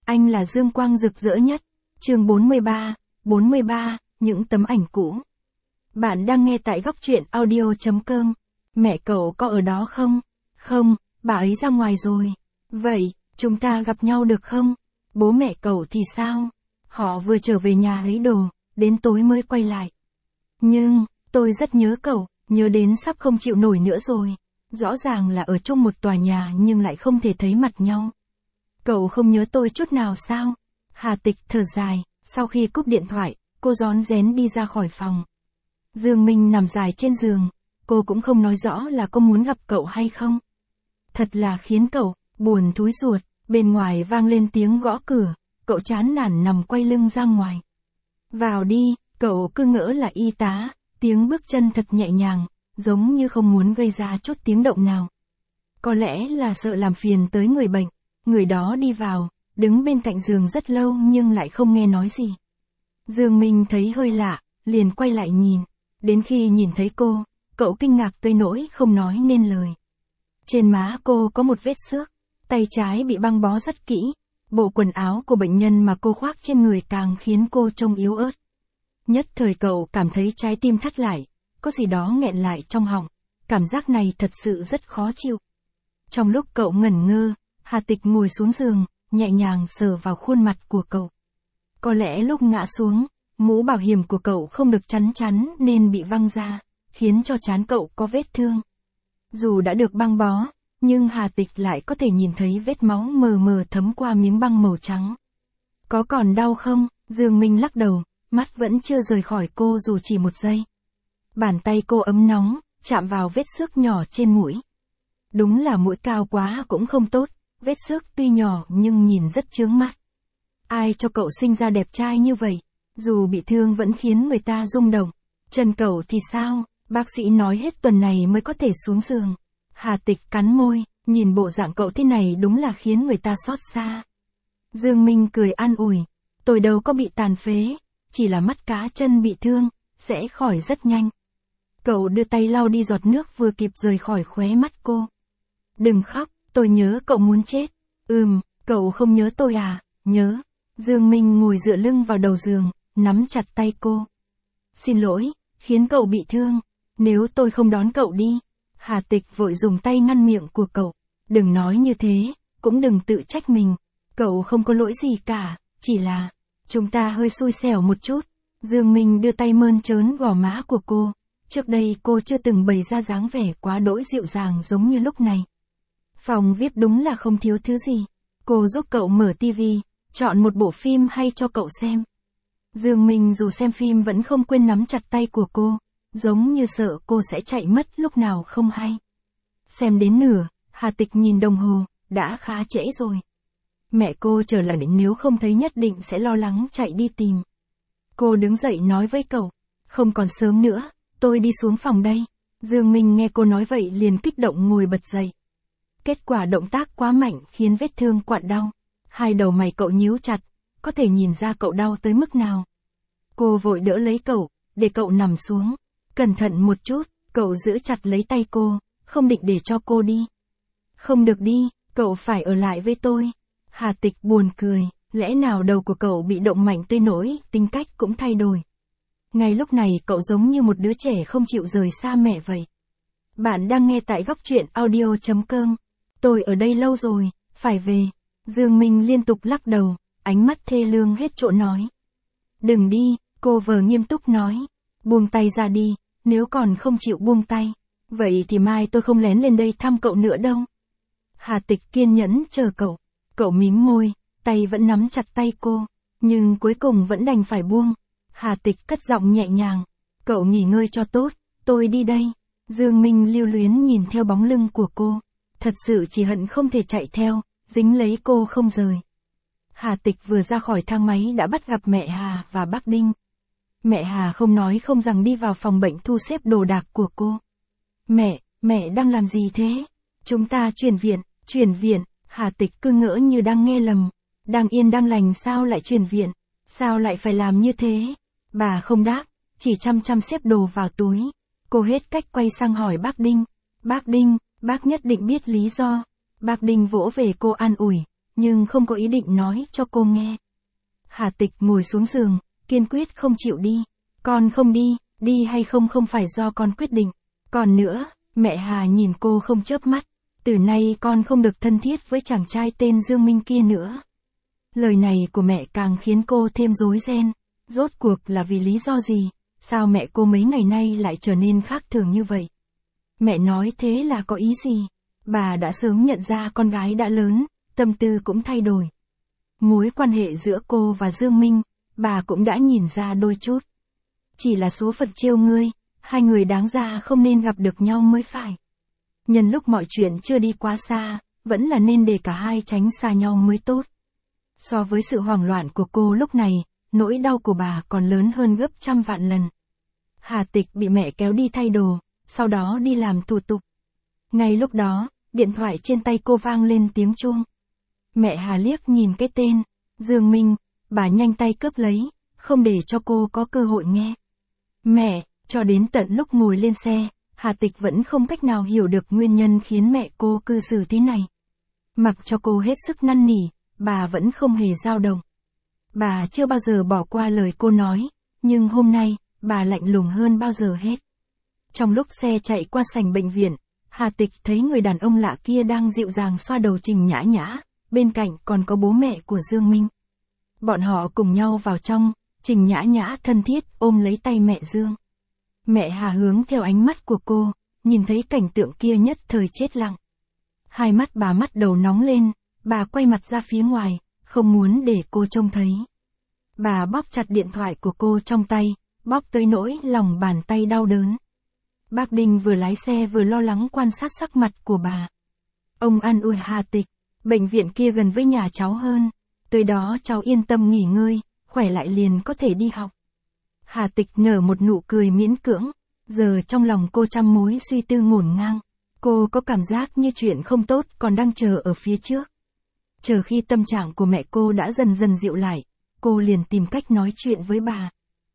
Anh là dương quang rực rỡ nhất. Chương 43, những tấm ảnh cũ. Bạn đang nghe tại góc truyện audio.com. Mẹ cậu có ở đó không? Không, bà ấy ra ngoài rồi. Vậy, chúng ta gặp nhau được không? Bố mẹ cậu thì sao? Họ vừa trở về nhà lấy đồ, đến tối mới quay lại. Nhưng, tôi rất nhớ cậu, nhớ đến sắp không chịu nổi nữa rồi. Rõ ràng là ở chung một tòa nhà nhưng lại không thể thấy mặt nhau. Cậu không nhớ tôi chút nào sao? Hà Tịch thở dài, sau khi cúp điện thoại, cô rón rén đi ra khỏi phòng. Dương Minh nằm dài trên giường, cô cũng không nói rõ là có muốn gặp cậu hay không. Thật là khiến cậu buồn thúi ruột, bên ngoài vang lên tiếng gõ cửa, cậu chán nản nằm quay lưng ra ngoài. Vào đi, cậu cứ ngỡ là y tá, tiếng bước chân thật nhẹ nhàng, giống như không muốn gây ra chút tiếng động nào. Có lẽ là sợ làm phiền tới người bệnh, người đó đi vào, đứng bên cạnh giường rất lâu nhưng lại không nghe nói gì. Dương Minh thấy hơi lạ, liền quay lại nhìn, đến khi nhìn thấy cô, cậu kinh ngạc tới nỗi không nói nên lời. Trên má cô có một vết xước, tay trái bị băng bó rất kỹ, bộ quần áo của bệnh nhân mà cô khoác trên người càng khiến cô trông yếu ớt. Nhất thời cậu cảm thấy trái tim thắt lại, có gì đó nghẹn lại trong họng, cảm giác này thật sự rất khó chịu. Trong lúc cậu ngẩn ngơ, Hà Tịch ngồi xuống giường, nhẹ nhàng sờ vào khuôn mặt của cậu. Có lẽ lúc ngã xuống, mũ bảo hiểm của cậu không được chắn chắn nên bị văng ra, khiến cho trán cậu có vết thương. Dù đã được băng bó, nhưng Hà Tịch lại có thể nhìn thấy vết máu mờ mờ thấm qua miếng băng màu trắng. Có còn đau không? Dương Minh lắc đầu, mắt vẫn chưa rời khỏi cô dù chỉ một giây. Bàn tay cô ấm nóng, chạm vào vết xước nhỏ trên mũi. Đúng là mũi cao quá cũng không tốt, vết xước tuy nhỏ nhưng nhìn rất chướng mắt. Ai cho cậu sinh ra đẹp trai như vậy, dù bị thương vẫn khiến người ta rung động. Chân cậu thì sao, bác sĩ nói hết tuần này mới có thể xuống giường. Hà Tịch cắn môi, nhìn bộ dạng cậu thế này đúng là khiến người ta xót xa. Dương Minh cười an ủi, tôi đâu có bị tàn phế, chỉ là mắt cá chân bị thương, sẽ khỏi rất nhanh. Cậu đưa tay lau đi giọt nước vừa kịp rời khỏi khóe mắt cô. Đừng khóc, tôi nhớ cậu muốn chết. Cậu không nhớ tôi à? Nhớ. Dương Minh ngồi dựa lưng vào đầu giường, nắm chặt tay cô. Xin lỗi, khiến cậu bị thương. Nếu tôi không đón cậu đi. Hà Tịch vội dùng tay ngăn miệng của cậu. Đừng nói như thế, cũng đừng tự trách mình. Cậu không có lỗi gì cả, chỉ là chúng ta hơi xui xẻo một chút. Dương Minh đưa tay mơn trớn gò má của cô. Trước đây cô chưa từng bày ra dáng vẻ quá đỗi dịu dàng giống như lúc này. Phòng VIP đúng là không thiếu thứ gì. Cô giúp cậu mở tivi, chọn một bộ phim hay cho cậu xem. Dương Minh dù xem phim vẫn không quên nắm chặt tay của cô, giống như sợ cô sẽ chạy mất lúc nào không hay. Xem đến nửa, Hà Tịch nhìn đồng hồ, đã khá trễ rồi. Mẹ cô trở lại nếu không thấy nhất định sẽ lo lắng chạy đi tìm. Cô đứng dậy nói với cậu, không còn sớm nữa, tôi đi xuống phòng đây. Dương Minh nghe cô nói vậy liền kích động ngồi bật dậy. Kết quả động tác quá mạnh khiến vết thương quặn đau. Hai đầu mày cậu nhíu chặt, có thể nhìn ra cậu đau tới mức nào. Cô vội đỡ lấy cậu, để cậu nằm xuống. Cẩn thận một chút, cậu giữ chặt lấy tay cô, không định để cho cô đi. Không được đi, cậu phải ở lại với tôi. Hà Tịch buồn cười, lẽ nào đầu của cậu bị động mạnh tới nỗi tính cách cũng thay đổi. Ngay lúc này cậu giống như một đứa trẻ không chịu rời xa mẹ vậy. Bạn đang nghe tại góc truyện audio.com. Tôi ở đây lâu rồi, phải về. Dương Minh liên tục lắc đầu, ánh mắt thê lương hết chỗ nói. Đừng đi, cô vờ nghiêm túc nói. Buông tay ra đi, nếu còn không chịu buông tay. Vậy thì mai tôi không lén lên đây thăm cậu nữa đâu. Hà Tịch kiên nhẫn chờ cậu. Cậu mím môi, tay vẫn nắm chặt tay cô. Nhưng cuối cùng vẫn đành phải buông. Hà Tịch cất giọng nhẹ nhàng. Cậu nghỉ ngơi cho tốt, tôi đi đây. Dương Minh lưu luyến nhìn theo bóng lưng của cô. Thật sự chỉ hận không thể chạy theo, dính lấy cô không rời. Hà Tịch vừa ra khỏi thang máy đã bắt gặp mẹ Hà và bác Đinh. Mẹ Hà không nói không rằng đi vào phòng bệnh thu xếp đồ đạc của cô. Mẹ đang làm gì thế? Chúng ta chuyển viện, Hà Tịch cứ ngỡ như đang nghe lầm. Đang yên đang lành sao lại chuyển viện? Sao lại phải làm như thế? Bà không đáp, chỉ chăm xếp đồ vào túi. Cô hết cách quay sang hỏi bác Đinh. Bác Đinh, bác nhất định biết lý do. Bác Đinh vỗ về cô an ủi, nhưng không có ý định nói cho cô nghe. Hà Tịch ngồi xuống giường, kiên quyết không chịu đi. Con không đi, đi hay không không phải do con quyết định. Còn nữa, mẹ Hà nhìn cô không chớp mắt. Từ nay con không được thân thiết với chàng trai tên Dương Minh kia nữa. Lời này của mẹ càng khiến cô thêm rối ren. Rốt cuộc là vì lý do gì? Sao mẹ cô mấy ngày nay lại trở nên khác thường như vậy? Mẹ nói thế là có ý gì? Bà đã sớm nhận ra con gái đã lớn, tâm tư cũng thay đổi. Mối quan hệ giữa cô và Dương Minh, bà cũng đã nhìn ra đôi chút. Chỉ là số phận trêu ngươi, hai người đáng ra không nên gặp được nhau mới phải. Nhân lúc mọi chuyện chưa đi quá xa, vẫn là nên để cả hai tránh xa nhau mới tốt. So với sự hoảng loạn của cô lúc này, nỗi đau của bà còn lớn hơn gấp trăm vạn lần. Hà Tịch bị mẹ kéo đi thay đồ, sau đó đi làm thủ tục. Ngay lúc đó, điện thoại trên tay cô vang lên tiếng chuông. Mẹ Hà liếc nhìn cái tên, Dương Minh, bà nhanh tay cướp lấy, không để cho cô có cơ hội nghe. Mẹ, cho đến tận lúc ngồi lên xe, Hà Tịch vẫn không cách nào hiểu được nguyên nhân khiến mẹ cô cư xử thế này. Mặc cho cô hết sức năn nỉ, bà vẫn không hề dao động. Bà chưa bao giờ bỏ qua lời cô nói, nhưng hôm nay, bà lạnh lùng hơn bao giờ hết. Trong lúc xe chạy qua sảnh bệnh viện, Hà Tịch thấy người đàn ông lạ kia đang dịu dàng xoa đầu Trình Nhã Nhã, bên cạnh còn có bố mẹ của Dương Minh. Bọn họ cùng nhau vào trong, Trình Nhã Nhã thân thiết ôm lấy tay mẹ Dương. Mẹ Hà hướng theo ánh mắt của cô, nhìn thấy cảnh tượng kia nhất thời chết lặng. Hai mắt bà bắt đầu nóng lên, bà quay mặt ra phía ngoài, không muốn để cô trông thấy. Bà bóp chặt điện thoại của cô trong tay, bóp tới nỗi lòng bàn tay đau đớn. Bác Đinh vừa lái xe vừa lo lắng quan sát sắc mặt của bà. Ông an ủi Hà Tịch, bệnh viện kia gần với nhà cháu hơn, tới đó cháu yên tâm nghỉ ngơi, khỏe lại liền có thể đi học. Hà Tịch nở một nụ cười miễn cưỡng, giờ trong lòng cô trăm mối suy tư ngổn ngang. Cô có cảm giác như chuyện không tốt còn đang chờ ở phía trước. Chờ khi tâm trạng của mẹ cô đã dần dần dịu lại, cô liền tìm cách nói chuyện với bà.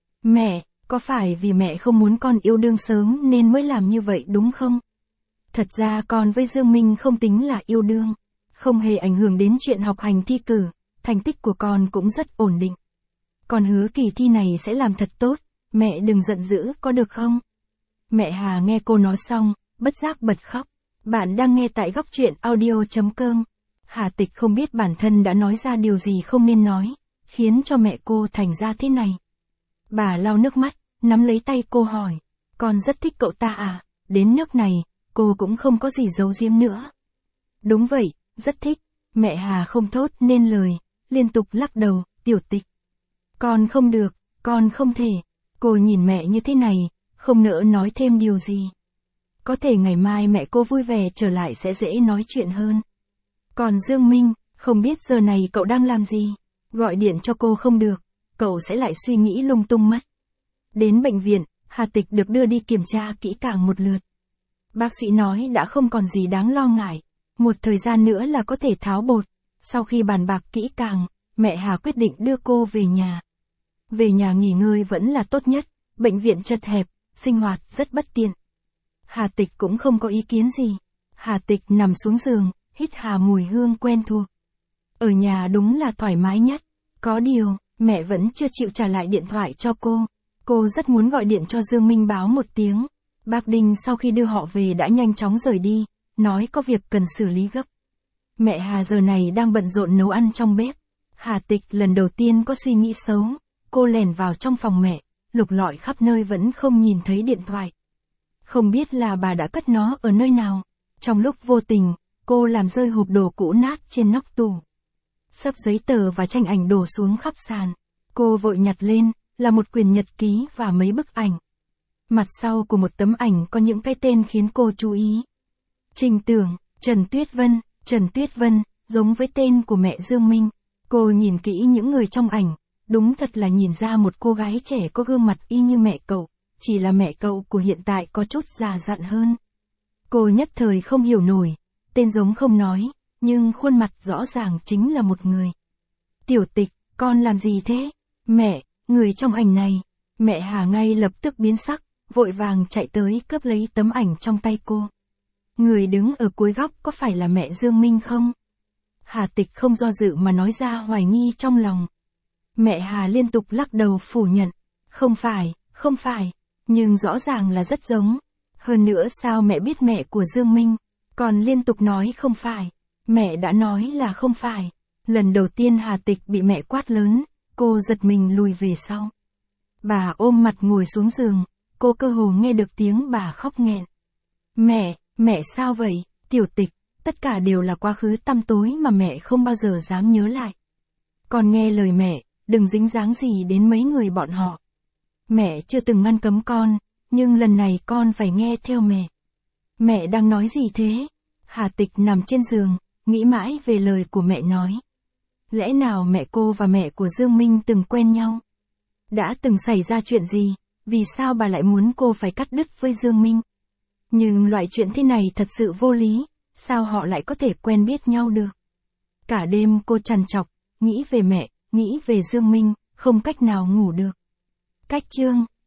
Mẹ, có phải vì mẹ không muốn con yêu đương sớm nên mới làm như vậy đúng không? Thật ra con với Dương Minh không tính là yêu đương, không hề ảnh hưởng đến chuyện học hành thi cử, thành tích của con cũng rất ổn định. Con hứa kỳ thi này sẽ làm thật tốt, mẹ đừng giận dữ có được không? Mẹ Hà nghe cô nói xong, bất giác bật khóc. Bạn đang nghe tại góc truyện audio.com. Hà Tịch không biết bản thân đã nói ra điều gì không nên nói, khiến cho mẹ cô thành ra thế này. Bà lau nước mắt, nắm lấy tay cô hỏi, con rất thích cậu ta à? Đến nước này, cô cũng không có gì giấu giếm nữa. Đúng vậy, rất thích. Mẹ Hà không thốt nên lời, liên tục lắc đầu, Tiểu Tịch. Con không được, con không thể. Cô nhìn mẹ như thế này, không nỡ nói thêm điều gì. Có thể ngày mai mẹ cô vui vẻ trở lại sẽ dễ nói chuyện hơn. Còn Dương Minh, không biết giờ này cậu đang làm gì? Gọi điện cho cô không được, cậu sẽ lại suy nghĩ lung tung mất. Đến bệnh viện, Hà Tịch được đưa đi kiểm tra kỹ càng một lượt. Bác sĩ nói đã không còn gì đáng lo ngại, một thời gian nữa là có thể tháo bột. Sau khi bàn bạc kỹ càng, mẹ Hà quyết định đưa cô về nhà. Về nhà nghỉ ngơi vẫn là tốt nhất, bệnh viện chật hẹp, sinh hoạt rất bất tiện. Hà Tịch cũng không có ý kiến gì. Hà Tịch nằm xuống giường, hít hà mùi hương quen thuộc. Ở nhà đúng là thoải mái nhất. Có điều, mẹ vẫn chưa chịu trả lại điện thoại cho cô. Cô rất muốn gọi điện cho Dương Minh báo một tiếng. Bác Đinh sau khi đưa họ về đã nhanh chóng rời đi, nói có việc cần xử lý gấp. Mẹ Hà giờ này đang bận rộn nấu ăn trong bếp. Hà Tịch lần đầu tiên có suy nghĩ xấu. Cô lèn vào trong phòng mẹ, lục lọi khắp nơi vẫn không nhìn thấy điện thoại. Không biết là bà đã cất nó ở nơi nào. Trong lúc vô tình, cô làm rơi hộp đồ cũ nát trên nóc tủ. Xấp giấy tờ và tranh ảnh đổ xuống khắp sàn. Cô vội nhặt lên, là một quyển nhật ký và mấy bức ảnh. Mặt sau của một tấm ảnh có những cái tên khiến cô chú ý. Trình Tưởng, Trần Tuyết Vân, giống với tên của mẹ Dương Minh. Cô nhìn kỹ những người trong ảnh, đúng thật là nhìn ra một cô gái trẻ có gương mặt y như mẹ cậu, chỉ là mẹ cậu của hiện tại có chút già dặn hơn. Cô nhất thời không hiểu nổi, tên giống không nói, nhưng khuôn mặt rõ ràng chính là một người. Tiểu Tịch, con làm gì thế? Mẹ, người trong ảnh này. Mẹ Hà ngay lập tức biến sắc, vội vàng chạy tới cướp lấy tấm ảnh trong tay cô. Người đứng ở cuối góc có phải là mẹ Dương Minh không? Hà Tịch không do dự mà nói ra hoài nghi trong lòng. Mẹ Hà liên tục lắc đầu phủ nhận. Không phải, nhưng rõ ràng là rất giống. Hơn nữa sao mẹ biết mẹ của Dương Minh, còn liên tục nói không phải. Mẹ đã nói là không phải. Lần đầu tiên Hà Tịch bị mẹ quát lớn, cô giật mình lùi về sau. Bà ôm mặt ngồi xuống giường, cô cơ hồ nghe được tiếng bà khóc nghẹn. Mẹ sao vậy, Tiểu Tịch, tất cả đều là quá khứ tăm tối mà mẹ không bao giờ dám nhớ lại. Con nghe lời mẹ, đừng dính dáng gì đến mấy người bọn họ. Mẹ chưa từng ngăn cấm con, nhưng lần này con phải nghe theo mẹ. Mẹ đang nói gì thế? Hà Tịch nằm trên giường, nghĩ mãi về lời của mẹ nói. Lẽ nào mẹ cô và mẹ của Dương Minh từng quen nhau? Đã từng xảy ra chuyện gì? Vì sao bà lại muốn cô phải cắt đứt với Dương Minh? Nhưng loại chuyện thế này thật sự vô lý, sao họ lại có thể quen biết nhau được? Cả đêm cô trằn trọc, nghĩ về mẹ, nghĩ về Dương Minh, không cách nào ngủ được. Cách chương